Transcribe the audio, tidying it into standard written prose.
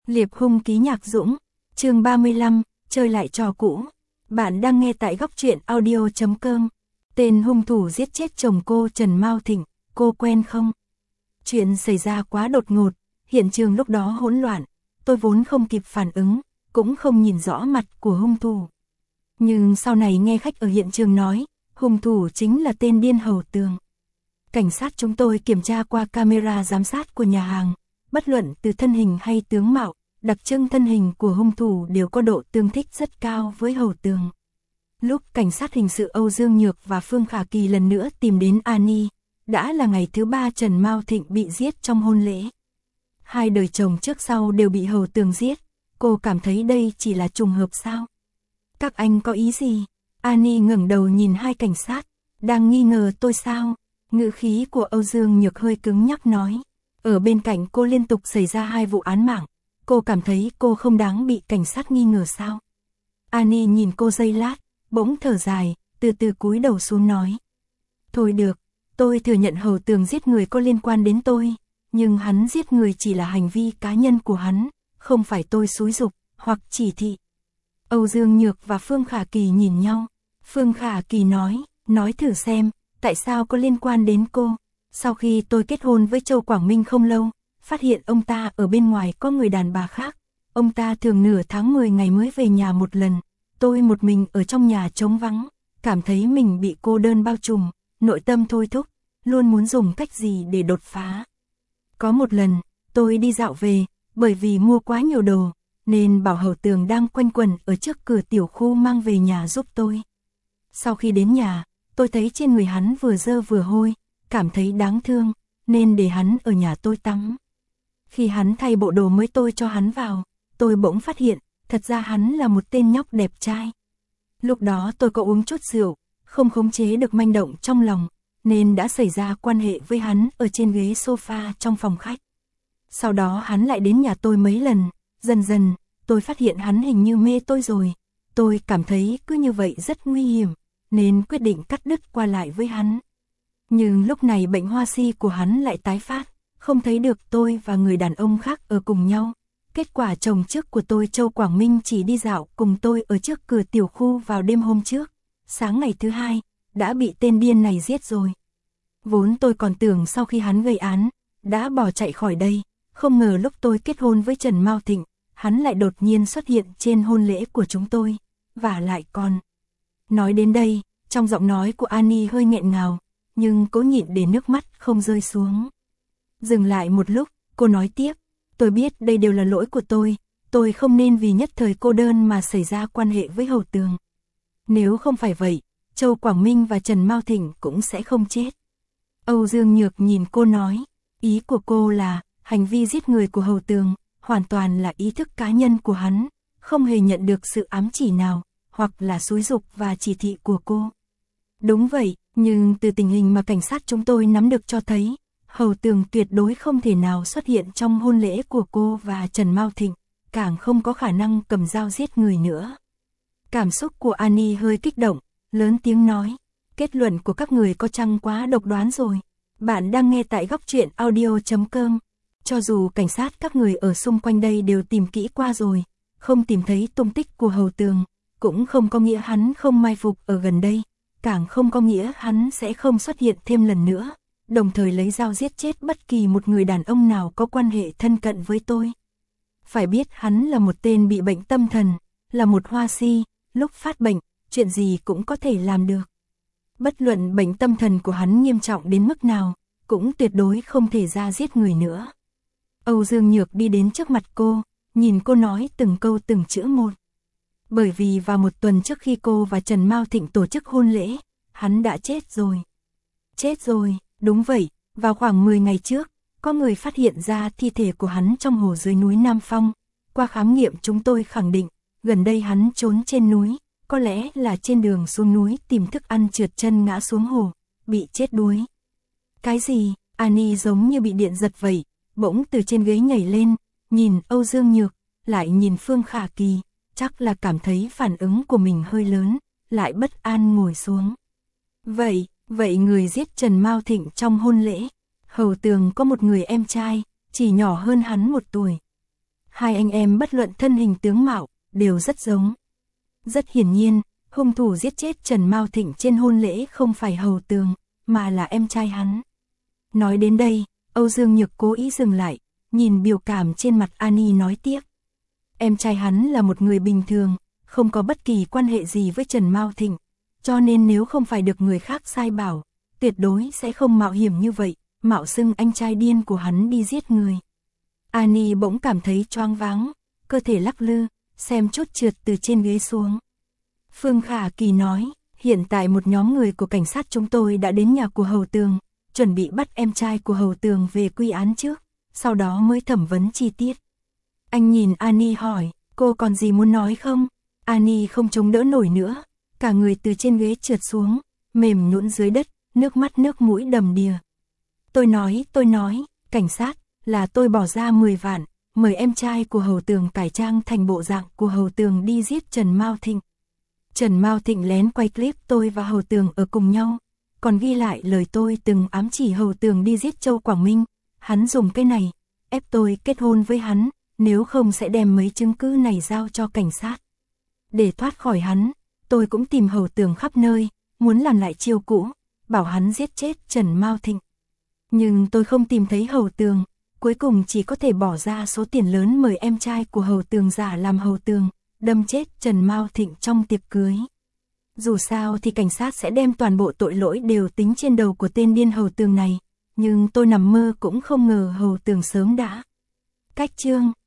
Liệp hung ký Nhạc Dũng, chương 35, chơi lại trò cũ. Bạn đang nghe tại góc truyện audio.com. Tên hung thủ giết chết chồng cô Trần Mao Thịnh, cô quen không? Chuyện xảy ra quá đột ngột, hiện trường lúc đó hỗn loạn, tôi vốn không kịp phản ứng, cũng không nhìn rõ mặt của hung thủ. Nhưng sau này nghe khách ở hiện trường nói, hung thủ chính là tên điên Hầu Tường. Cảnh sát chúng tôi kiểm tra qua camera giám sát của nhà hàng, bất luận từ thân hình hay tướng mạo, đặc trưng thân hình của hung thủ đều có độ tương thích rất cao với Hầu Tường. Lúc cảnh sát hình sự Âu Dương Nhược và Phương Khả Kỳ lần nữa tìm đến Ani, đã là ngày thứ 3 Trần Mao Thịnh bị giết trong hôn lễ. Hai đời chồng trước sau đều bị Hầu Tường giết, cô cảm thấy đây chỉ là trùng hợp sao? Các anh có ý gì? Ani ngẩng đầu nhìn hai cảnh sát, đang nghi ngờ tôi sao? Ngữ khí của Âu Dương Nhược hơi cứng nhắc nói. Ở bên cạnh cô liên tục xảy ra 2 vụ án mạng, cô cảm thấy cô không đáng bị cảnh sát nghi ngờ sao? Ani nhìn cô giây lát, bỗng thở dài, từ từ cúi đầu xuống nói. Thôi được, tôi thừa nhận Hầu Tường giết người có liên quan đến tôi, nhưng hắn giết người chỉ là hành vi cá nhân của hắn, không phải tôi xúi giục hoặc chỉ thị. Âu Dương Nhược và Phương Khả Kỳ nhìn nhau. Phương Khả Kỳ nói thử xem, tại sao có liên quan đến cô? Sau khi tôi kết hôn với Châu Quảng Minh không lâu, phát hiện ông ta ở bên ngoài có người đàn bà khác. Ông ta thường nửa tháng 10 ngày mới về nhà một lần. Tôi một mình ở trong nhà trống vắng, cảm thấy mình bị cô đơn bao trùm, nội tâm thôi thúc, luôn muốn dùng cách gì để đột phá. Có một lần, tôi đi dạo về, bởi vì mua quá nhiều đồ, nên bảo Hầu Tường đang quanh quẩn ở trước cửa tiểu khu mang về nhà giúp tôi. Sau khi đến nhà, tôi thấy trên người hắn vừa dơ vừa hôi, cảm thấy đáng thương, nên để hắn ở nhà tôi tắm. Khi hắn thay bộ đồ mới tôi cho hắn vào, tôi bỗng phát hiện, thật ra hắn là một tên nhóc đẹp trai. Lúc đó tôi có uống chút rượu, không khống chế được manh động trong lòng, nên đã xảy ra quan hệ với hắn ở trên ghế sofa trong phòng khách. Sau đó hắn lại đến nhà tôi mấy lần, dần dần, tôi phát hiện hắn hình như mê tôi rồi. Tôi cảm thấy cứ như vậy rất nguy hiểm, nên quyết định cắt đứt qua lại với hắn. Nhưng lúc này bệnh hoa si của hắn lại tái phát, không thấy được tôi và người đàn ông khác ở cùng nhau. Kết quả chồng trước của tôi Châu Quảng Minh chỉ đi dạo cùng tôi ở trước cửa tiểu khu vào đêm hôm trước. Sáng ngày thứ 2, đã bị tên điên này giết rồi. Vốn tôi còn tưởng sau khi hắn gây án, đã bỏ chạy khỏi đây. Không ngờ lúc tôi kết hôn với Trần Mao Thịnh, hắn lại đột nhiên xuất hiện trên hôn lễ của chúng tôi. Và lại còn... Nói đến đây, trong giọng nói của Ani hơi nghẹn ngào, nhưng cố nhịn để nước mắt không rơi xuống. Dừng lại một lúc, cô nói tiếp, tôi biết đây đều là lỗi của tôi không nên vì nhất thời cô đơn mà xảy ra quan hệ với Hầu Tường. Nếu không phải vậy, Châu Quảng Minh và Trần Mao Thịnh cũng sẽ không chết. Âu Dương Nhược nhìn cô nói, ý của cô là, hành vi giết người của Hầu Tường, hoàn toàn là ý thức cá nhân của hắn, không hề nhận được sự ám chỉ nào, hoặc là xúi giục và chỉ thị của cô. Đúng vậy, nhưng từ tình hình mà cảnh sát chúng tôi nắm được cho thấy, Hầu Tường tuyệt đối không thể nào xuất hiện trong hôn lễ của cô và Trần Mao Thịnh, càng không có khả năng cầm dao giết người nữa. Cảm xúc của Ani hơi kích động, lớn tiếng nói, kết luận của các người có chăng quá độc đoán rồi. Bạn đang nghe tại góc truyện audio.com. Cho dù cảnh sát các người ở xung quanh đây đều tìm kỹ qua rồi, không tìm thấy tung tích của Hầu Tường, cũng không có nghĩa hắn không mai phục ở gần đây, càng không có nghĩa hắn sẽ không xuất hiện thêm lần nữa, đồng thời lấy dao giết chết bất kỳ một người đàn ông nào có quan hệ thân cận với tôi. Phải biết hắn là một tên bị bệnh tâm thần, là một hoa si, lúc phát bệnh, chuyện gì cũng có thể làm được. Bất luận bệnh tâm thần của hắn nghiêm trọng đến mức nào, cũng tuyệt đối không thể ra giết người nữa. Âu Dương Nhược đi đến trước mặt cô, nhìn cô nói từng câu từng chữ một. Bởi vì vào một tuần trước khi cô và Trần Mao Thịnh tổ chức hôn lễ, hắn đã chết rồi. Chết rồi, đúng vậy, vào khoảng 10 ngày trước, có người phát hiện ra thi thể của hắn trong hồ dưới núi Nam Phong. Qua khám nghiệm chúng tôi khẳng định, gần đây hắn trốn trên núi, có lẽ là trên đường xuống núi tìm thức ăn trượt chân ngã xuống hồ, bị chết đuối. Cái gì? Ani giống như bị điện giật vậy, bỗng từ trên ghế nhảy lên, nhìn Âu Dương Nhược, lại nhìn Phương Khả Kỳ, chắc là cảm thấy phản ứng của mình hơi lớn, lại bất an ngồi xuống. Vậy người giết Trần Mao Thịnh trong hôn lễ, Hầu Tường có một người em trai, chỉ nhỏ hơn hắn 1 tuổi. Hai anh em bất luận thân hình tướng mạo, đều rất giống. Rất hiển nhiên, hung thủ giết chết Trần Mao Thịnh trên hôn lễ không phải Hầu Tường, mà là em trai hắn. Nói đến đây, Âu Dương Nhược cố ý dừng lại, nhìn biểu cảm trên mặt Annie nói tiếp. Em trai hắn là một người bình thường, không có bất kỳ quan hệ gì với Trần Mao Thịnh, cho nên nếu không phải được người khác sai bảo, tuyệt đối sẽ không mạo hiểm như vậy, mạo xưng anh trai điên của hắn đi giết người. Annie bỗng cảm thấy choáng váng, cơ thể lắc lư, xem chút trượt từ trên ghế xuống. Phương Khả Kỳ nói, hiện tại một nhóm người của cảnh sát chúng tôi đã đến nhà của Hầu Tường, chuẩn bị bắt em trai của Hầu Tường về quy án trước, sau đó mới thẩm vấn chi tiết. Anh nhìn Annie hỏi, cô còn gì muốn nói không? Annie không chống đỡ nổi nữa, cả người từ trên ghế trượt xuống, mềm nhũn dưới đất, nước mắt nước mũi đầm đìa. Tôi nói, cảnh sát, là tôi bỏ ra 10 vạn, mời em trai của Hầu Tường cải trang thành bộ dạng của Hầu Tường đi giết Trần Mao Thịnh. Trần Mao Thịnh lén quay clip tôi và Hầu Tường ở cùng nhau, còn ghi lại lời tôi từng ám chỉ Hầu Tường đi giết Châu Quảng Minh. Hắn dùng cái này, ép tôi kết hôn với hắn, nếu không sẽ đem mấy chứng cứ này giao cho cảnh sát. Để thoát khỏi hắn, tôi cũng tìm Hầu Tường khắp nơi, muốn làm lại chiêu cũ, bảo hắn giết chết Trần Mao Thịnh. Nhưng tôi không tìm thấy Hầu Tường, cuối cùng chỉ có thể bỏ ra số tiền lớn mời em trai của Hầu Tường giả làm Hầu Tường, đâm chết Trần Mao Thịnh trong tiệc cưới. Dù sao thì cảnh sát sẽ đem toàn bộ tội lỗi đều tính trên đầu của tên điên Hầu Tường này, nhưng tôi nằm mơ cũng không ngờ Hầu Tường sớm đã cách chương.